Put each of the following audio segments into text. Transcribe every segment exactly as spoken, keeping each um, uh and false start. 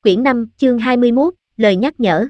Quyển năm, chương hai mươi mốt, lời nhắc nhở.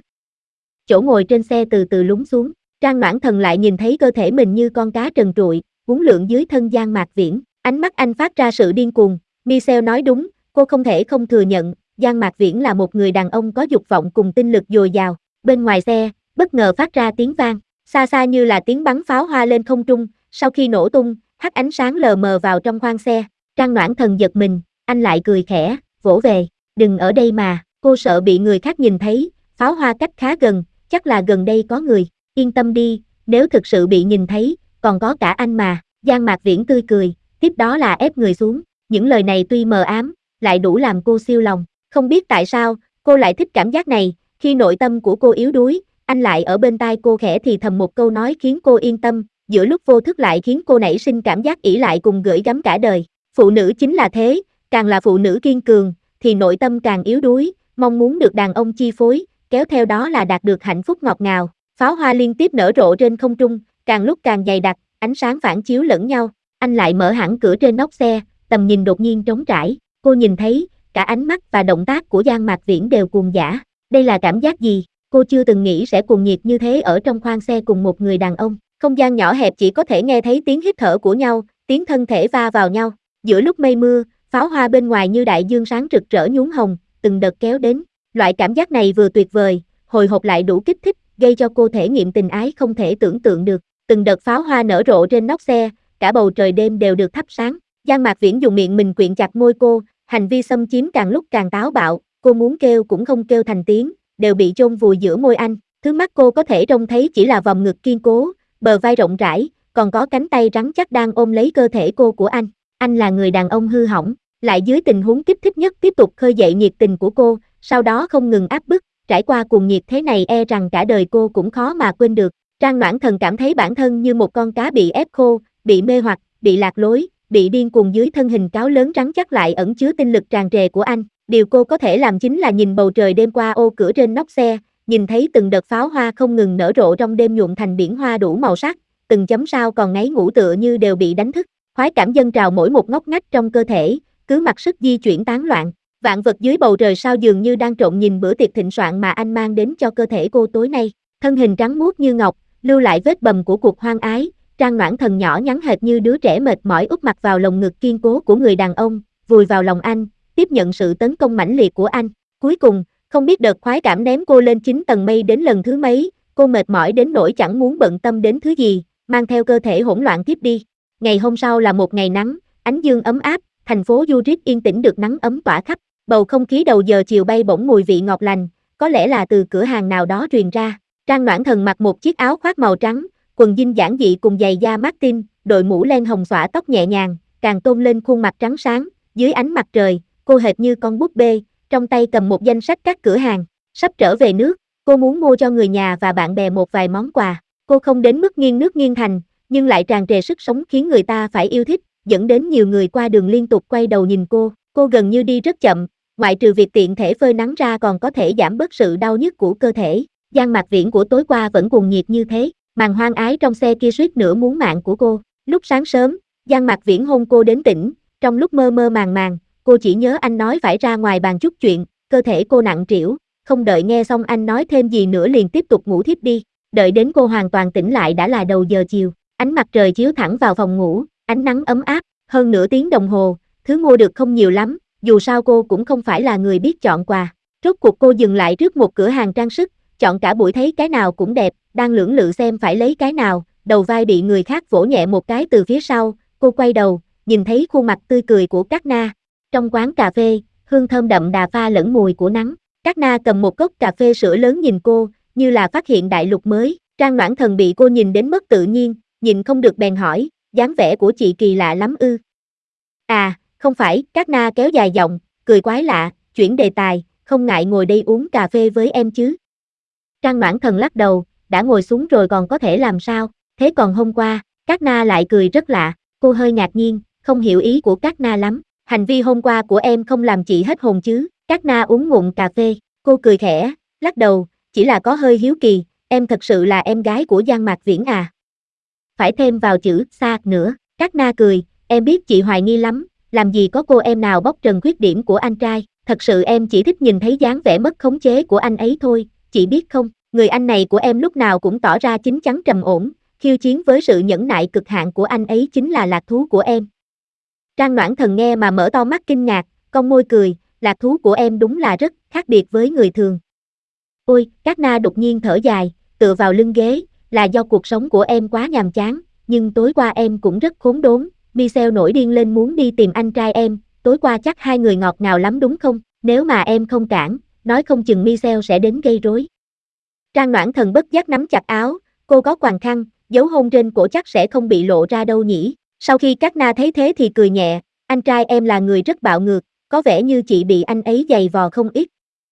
Chỗ ngồi trên xe từ từ lún xuống, Trang Noãn Thần lại nhìn thấy cơ thể mình như con cá trần trụi, uốn lượn dưới thân Giang Mạc Viễn, ánh mắt anh phát ra sự điên cuồng. Michelle nói đúng, cô không thể không thừa nhận, Giang Mạc Viễn là một người đàn ông có dục vọng cùng tinh lực dồi dào. Bên ngoài xe, bất ngờ phát ra tiếng vang, xa xa như là tiếng bắn pháo hoa lên không trung, sau khi nổ tung, hắt ánh sáng lờ mờ vào trong khoang xe. Trang Noãn Thần giật mình, anh lại cười khẽ, vỗ về, đừng ở đây mà, cô sợ bị người khác nhìn thấy, pháo hoa cách khá gần, chắc là gần đây có người, yên tâm đi, nếu thực sự bị nhìn thấy, còn có cả anh mà. Giang Mạc Viễn tươi cười, tiếp đó là ép người xuống, những lời này tuy mờ ám, lại đủ làm cô siêu lòng, không biết tại sao, cô lại thích cảm giác này, khi nội tâm của cô yếu đuối, anh lại ở bên tai cô khẽ thì thầm một câu nói khiến cô yên tâm, giữa lúc vô thức lại khiến cô nảy sinh cảm giác ỷ lại cùng gửi gắm cả đời. Phụ nữ chính là thế, càng là phụ nữ kiên cường, thì nội tâm càng yếu đuối, mong muốn được đàn ông chi phối, kéo theo đó là đạt được hạnh phúc ngọt ngào. Pháo hoa liên tiếp nở rộ trên không trung, càng lúc càng dày đặc, ánh sáng phản chiếu lẫn nhau. Anh lại mở hẳn cửa trên nóc xe, tầm nhìn đột nhiên trống trải. Cô nhìn thấy, cả ánh mắt và động tác của Giang Mạc Viễn đều cuồng dã. Đây là cảm giác gì? Cô chưa từng nghĩ sẽ cuồng nhiệt như thế ở trong khoang xe cùng một người đàn ông. Không gian nhỏ hẹp chỉ có thể nghe thấy tiếng hít thở của nhau, tiếng thân thể va vào nhau. Giữa lúc mây mưa, pháo hoa bên ngoài như đại dương sáng rực rỡ nhuốm hồng, từng đợt kéo đến. Loại cảm giác này vừa tuyệt vời, hồi hộp lại đủ kích thích, gây cho cô thể nghiệm tình ái không thể tưởng tượng được. Từng đợt pháo hoa nở rộ trên nóc xe, cả bầu trời đêm đều được thắp sáng. Giang Mạc Viễn dùng miệng mình quyện chặt môi cô, hành vi xâm chiếm càng lúc càng táo bạo, cô muốn kêu cũng không kêu thành tiếng, đều bị chôn vùi giữa môi anh. Thứ mắt cô có thể trông thấy chỉ là vòng ngực kiên cố, bờ vai rộng rãi, còn có cánh tay rắn chắc đang ôm lấy cơ thể cô của anh. Anh là người đàn ông hư hỏng, lại dưới tình huống kích thích nhất tiếp tục khơi dậy nhiệt tình của cô, sau đó không ngừng áp bức, trải qua cuồng nhiệt thế này e rằng cả đời cô cũng khó mà quên được. Trang Noãn Thần cảm thấy bản thân như một con cá bị ép khô, bị mê hoặc, bị lạc lối, bị điên cuồng dưới thân hình cáo lớn rắn chắc lại ẩn chứa tinh lực tràn trề của anh. Điều cô có thể làm chính là nhìn bầu trời đêm qua ô cửa trên nóc xe, nhìn thấy từng đợt pháo hoa không ngừng nở rộ trong đêm nhuộm thành biển hoa đủ màu sắc, từng chấm sao còn ngáy ngủ tựa như đều bị đánh thức. Khoái cảm dâng trào mỗi một ngóc ngách trong cơ thể, cứ mặc sức di chuyển tán loạn. Vạn vật dưới bầu trời sao dường như đang trộn nhìn bữa tiệc thịnh soạn mà anh mang đến cho cơ thể cô tối nay. Thân hình trắng muốt như ngọc, lưu lại vết bầm của cuộc hoang ái, Trang Noãn Thần nhỏ nhắn hệt như đứa trẻ mệt mỏi úp mặt vào lồng ngực kiên cố của người đàn ông, vùi vào lòng anh, tiếp nhận sự tấn công mãnh liệt của anh. Cuối cùng, không biết đợt khoái cảm ném cô lên chín tầng mây đến lần thứ mấy, cô mệt mỏi đến nỗi chẳng muốn bận tâm đến thứ gì, mang theo cơ thể hỗn loạn tiếp đi. Ngày hôm sau là một ngày nắng, ánh dương ấm áp, thành phố Zurich yên tĩnh được nắng ấm tỏa khắp, bầu không khí đầu giờ chiều bay bổng mùi vị ngọt lành, có lẽ là từ cửa hàng nào đó truyền ra. Trang Noãn Thần mặc một chiếc áo khoác màu trắng, quần jean giản dị cùng giày da Martin, đội mũ len hồng xõa tóc nhẹ nhàng, càng tôn lên khuôn mặt trắng sáng, dưới ánh mặt trời, cô hệt như con búp bê, trong tay cầm một danh sách các cửa hàng. Sắp trở về nước, cô muốn mua cho người nhà và bạn bè một vài món quà. Cô không đến mức nghiêng nước nghiêng thành, nhưng lại tràn trề sức sống khiến người ta phải yêu thích, dẫn đến nhiều người qua đường liên tục quay đầu nhìn cô. Cô gần như đi rất chậm, ngoại trừ việc tiện thể phơi nắng ra còn có thể giảm bớt sự đau nhức của cơ thể. Giang Mạc Viễn của tối qua vẫn cuồng nhiệt như thế, màn hoang ái trong xe kia suýt nữa muốn mạng của cô. Lúc sáng sớm, Giang Mạc Viễn hôn cô đến tỉnh, trong lúc mơ mơ màng màng, cô chỉ nhớ anh nói phải ra ngoài bàn chút chuyện, cơ thể cô nặng trĩu, không đợi nghe xong anh nói thêm gì nữa liền tiếp tục ngủ thiếp đi. Đợi đến cô hoàn toàn tỉnh lại đã là đầu giờ chiều, ánh mặt trời chiếu thẳng vào phòng ngủ, ánh nắng ấm áp, hơn nửa tiếng đồng hồ, thứ mua được không nhiều lắm, dù sao cô cũng không phải là người biết chọn quà. Rốt cuộc cô dừng lại trước một cửa hàng trang sức, chọn cả buổi thấy cái nào cũng đẹp, đang lưỡng lự xem phải lấy cái nào, đầu vai bị người khác vỗ nhẹ một cái từ phía sau, cô quay đầu, nhìn thấy khuôn mặt tươi cười của Cát Na. Trong quán cà phê, hương thơm đậm đà pha lẫn mùi của nắng, Cát Na cầm một cốc cà phê sữa lớn nhìn cô, như là phát hiện đại lục mới. Trang Noãn Thần bị cô nhìn đến mất tự nhiên, nhìn không được bèn hỏi, dáng vẻ của chị kỳ lạ lắm ư? À, không phải, Cát Na kéo dài giọng, cười quái lạ, chuyển đề tài, không ngại ngồi đây uống cà phê với em chứ? Trang Noãn Thần lắc đầu, đã ngồi xuống rồi còn có thể làm sao, thế còn hôm qua, Cát Na lại cười rất lạ, cô hơi ngạc nhiên, không hiểu ý của Cát Na lắm, hành vi hôm qua của em không làm chị hết hồn chứ? Cát Na uống ngụm cà phê, cô cười khẽ, lắc đầu, chỉ là có hơi hiếu kỳ, em thật sự là em gái của Giang Mạc Viễn à? Phải thêm vào chữ xa nữa, Cát Na cười, em biết chị hoài nghi lắm, làm gì có cô em nào bóc trần khuyết điểm của anh trai, thật thật sự em chỉ thích nhìn thấy dáng vẻ mất khống chế của anh ấy thôi, chị biết không, người anh này của em lúc nào cũng tỏ ra chín chắn trầm ổn, khiêu chiến với sự nhẫn nại cực hạn của anh ấy chính là lạc thú của em. Trang Noãn Thần nghe mà mở to mắt kinh ngạc, cong môi cười, lạc thú của em đúng là rất khác biệt với người thường. Ôi, Cát Na đột nhiên thở dài, tựa vào lưng ghế, là do cuộc sống của em quá nhàm chán, nhưng tối qua em cũng rất khốn đốn, Michelle nổi điên lên muốn đi tìm anh trai em, tối qua chắc hai người ngọt ngào lắm đúng không, nếu mà em không cản, nói không chừng Michelle sẽ đến gây rối. Trang Noãn Thần bất giác nắm chặt áo, cô có quàng khăn, dấu hôn trên cổ chắc sẽ không bị lộ ra đâu nhỉ. Sau khi Cát Na thấy thế thì cười nhẹ, anh trai em là người rất bạo ngược, có vẻ như chị bị anh ấy giày vò không ít.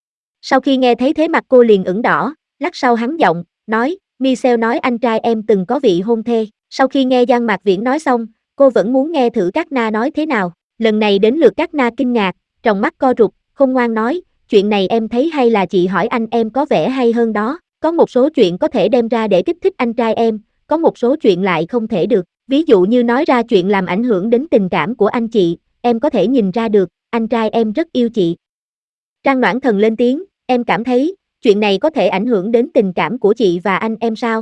Sau khi nghe thấy thế mặt cô liền ửng đỏ, lát sau hắn giọng, nói, Michelle nói anh trai em từng có vị hôn thê. Sau khi nghe Giang Mạc Viễn nói xong, cô vẫn muốn nghe thử Cát Na nói thế nào. Lần này đến lượt Cát Na kinh ngạc, tròng mắt co rụt, không ngoan nói, chuyện này em thấy hay là chị hỏi anh em có vẻ hay hơn đó. Có một số chuyện có thể đem ra để kích thích anh trai em, có một số chuyện lại không thể được. Ví dụ như nói ra chuyện làm ảnh hưởng đến tình cảm của anh chị, em có thể nhìn ra được, anh trai em rất yêu chị. Trang Noãn Thần lên tiếng, em cảm thấy, chuyện này có thể ảnh hưởng đến tình cảm của chị và anh em sao?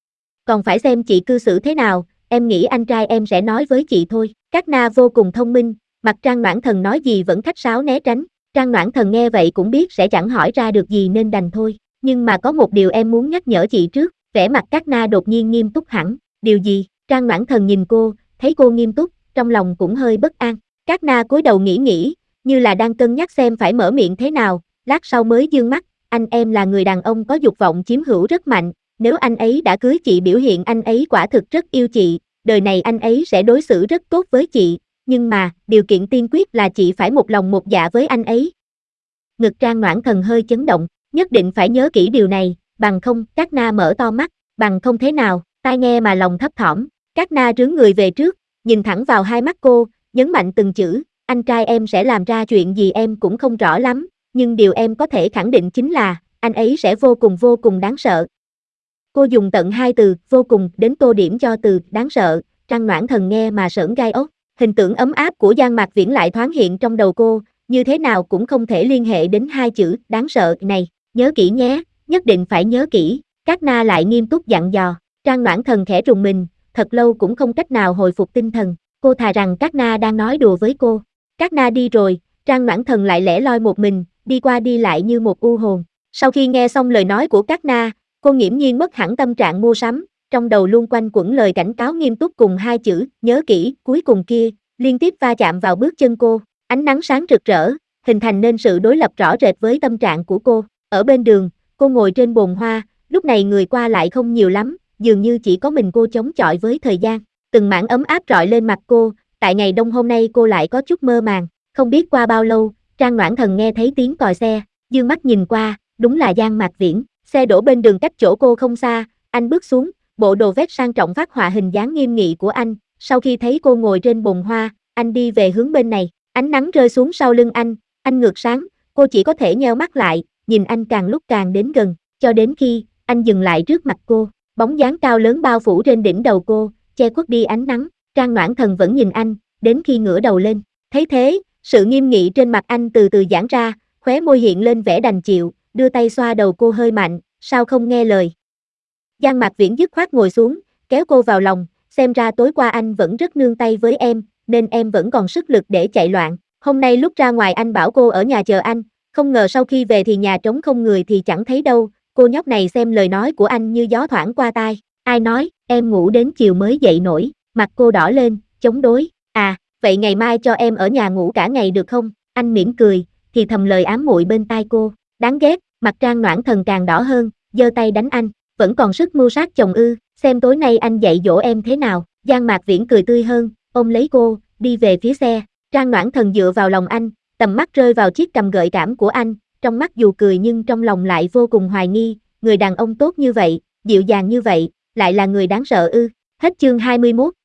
Còn phải xem chị cư xử thế nào, em nghĩ anh trai em sẽ nói với chị thôi. Cát Na vô cùng thông minh, mặt Trang Noãn Thần nói gì vẫn khách sáo né tránh. Trang Noãn Thần nghe vậy cũng biết sẽ chẳng hỏi ra được gì nên đành thôi. Nhưng mà có một điều em muốn nhắc nhở chị trước, vẻ mặt Cát Na đột nhiên nghiêm túc hẳn. Điều gì? Trang Noãn Thần nhìn cô, thấy cô nghiêm túc, trong lòng cũng hơi bất an. Cát Na cúi đầu nghĩ nghĩ, như là đang cân nhắc xem phải mở miệng thế nào, lát sau mới dương mắt, anh em là người đàn ông có dục vọng chiếm hữu rất mạnh, nếu anh ấy đã cưới chị biểu hiện anh ấy quả thực rất yêu chị, đời này anh ấy sẽ đối xử rất tốt với chị, nhưng mà, điều kiện tiên quyết là chị phải một lòng một dạ với anh ấy. Ngực Trang Noãn Thần hơi chấn động, nhất định phải nhớ kỹ điều này, bằng không, Cát Na mở to mắt, bằng không thế nào, tai nghe mà lòng thấp thỏm. Cát Na rướn người về trước, nhìn thẳng vào hai mắt cô, nhấn mạnh từng chữ, anh trai em sẽ làm ra chuyện gì em cũng không rõ lắm, nhưng điều em có thể khẳng định chính là, anh ấy sẽ vô cùng vô cùng đáng sợ. Cô dùng tận hai từ, vô cùng, đến tô điểm cho từ, đáng sợ, Trang Noãn Thần nghe mà sởn gai ốc, hình tượng ấm áp của Giang Mạc Viễn lại thoáng hiện trong đầu cô, như thế nào cũng không thể liên hệ đến hai chữ, đáng sợ, này, nhớ kỹ nhé, nhất định phải nhớ kỹ, Cát Na lại nghiêm túc dặn dò, Trang Noãn Thần khẽ rùng mình, thật lâu cũng không cách nào hồi phục tinh thần, cô thà rằng Cát Na đang nói đùa với cô. Cát Na đi rồi, Trang Noãn Thần lại lẻ loi một mình, đi qua đi lại như một u hồn. Sau khi nghe xong lời nói của Cát Na, cô nghiễm nhiên mất hẳn tâm trạng mua sắm, trong đầu luôn quanh quẩn lời cảnh cáo nghiêm túc cùng hai chữ, nhớ kỹ, cuối cùng kia, liên tiếp va chạm vào bước chân cô, ánh nắng sáng rực rỡ, hình thành nên sự đối lập rõ rệt với tâm trạng của cô. Ở bên đường, cô ngồi trên bồn hoa, lúc này người qua lại không nhiều lắm, dường như chỉ có mình cô chống chọi với thời gian. Từng mảng ấm áp rọi lên mặt cô, tại ngày đông hôm nay cô lại có chút mơ màng, không biết qua bao lâu, Trang Noãn Thần nghe thấy tiếng còi xe, dương mắt nhìn qua, đúng là Giang Mạc Viễn, xe đổ bên đường cách chỗ cô không xa, anh bước xuống, bộ đồ vest sang trọng phát họa hình dáng nghiêm nghị của anh, sau khi thấy cô ngồi trên bồn hoa, anh đi về hướng bên này, ánh nắng rơi xuống sau lưng anh, anh ngược sáng, cô chỉ có thể nheo mắt lại, nhìn anh càng lúc càng đến gần, cho đến khi, anh dừng lại trước mặt cô, bóng dáng cao lớn bao phủ trên đỉnh đầu cô, che khuất đi ánh nắng, Trang Noãn Thần vẫn nhìn anh, đến khi ngửa đầu lên, thấy thế, sự nghiêm nghị trên mặt anh từ từ giãn ra, khóe môi hiện lên vẻ đành chịu, đưa tay xoa đầu cô hơi mạnh, sao không nghe lời. Giang Mạc Viễn dứt khoát ngồi xuống, kéo cô vào lòng, xem ra tối qua anh vẫn rất nương tay với em, nên em vẫn còn sức lực để chạy loạn. Hôm nay lúc ra ngoài anh bảo cô ở nhà chờ anh, không ngờ sau khi về thì nhà trống không người thì chẳng thấy đâu, cô nhóc này xem lời nói của anh như gió thoảng qua tai. Ai nói, em ngủ đến chiều mới dậy nổi, mặt cô đỏ lên, chống đối, à, vậy ngày mai cho em ở nhà ngủ cả ngày được không? Anh mỉm cười, thì thầm lời ám muội bên tai cô, đáng ghét, mặt Trang Noãn Thần càng đỏ hơn, giơ tay đánh anh, vẫn còn sức mưu sát chồng ư, xem tối nay anh dạy dỗ em thế nào. Giang Mạc Viễn cười tươi hơn, ôm lấy cô, đi về phía xe, Trang Noãn Thần dựa vào lòng anh, tầm mắt rơi vào chiếc cằm gợi cảm của anh, trong mắt dù cười nhưng trong lòng lại vô cùng hoài nghi, người đàn ông tốt như vậy, dịu dàng như vậy, lại là người đáng sợ ư. Hết chương hai mươi mốt.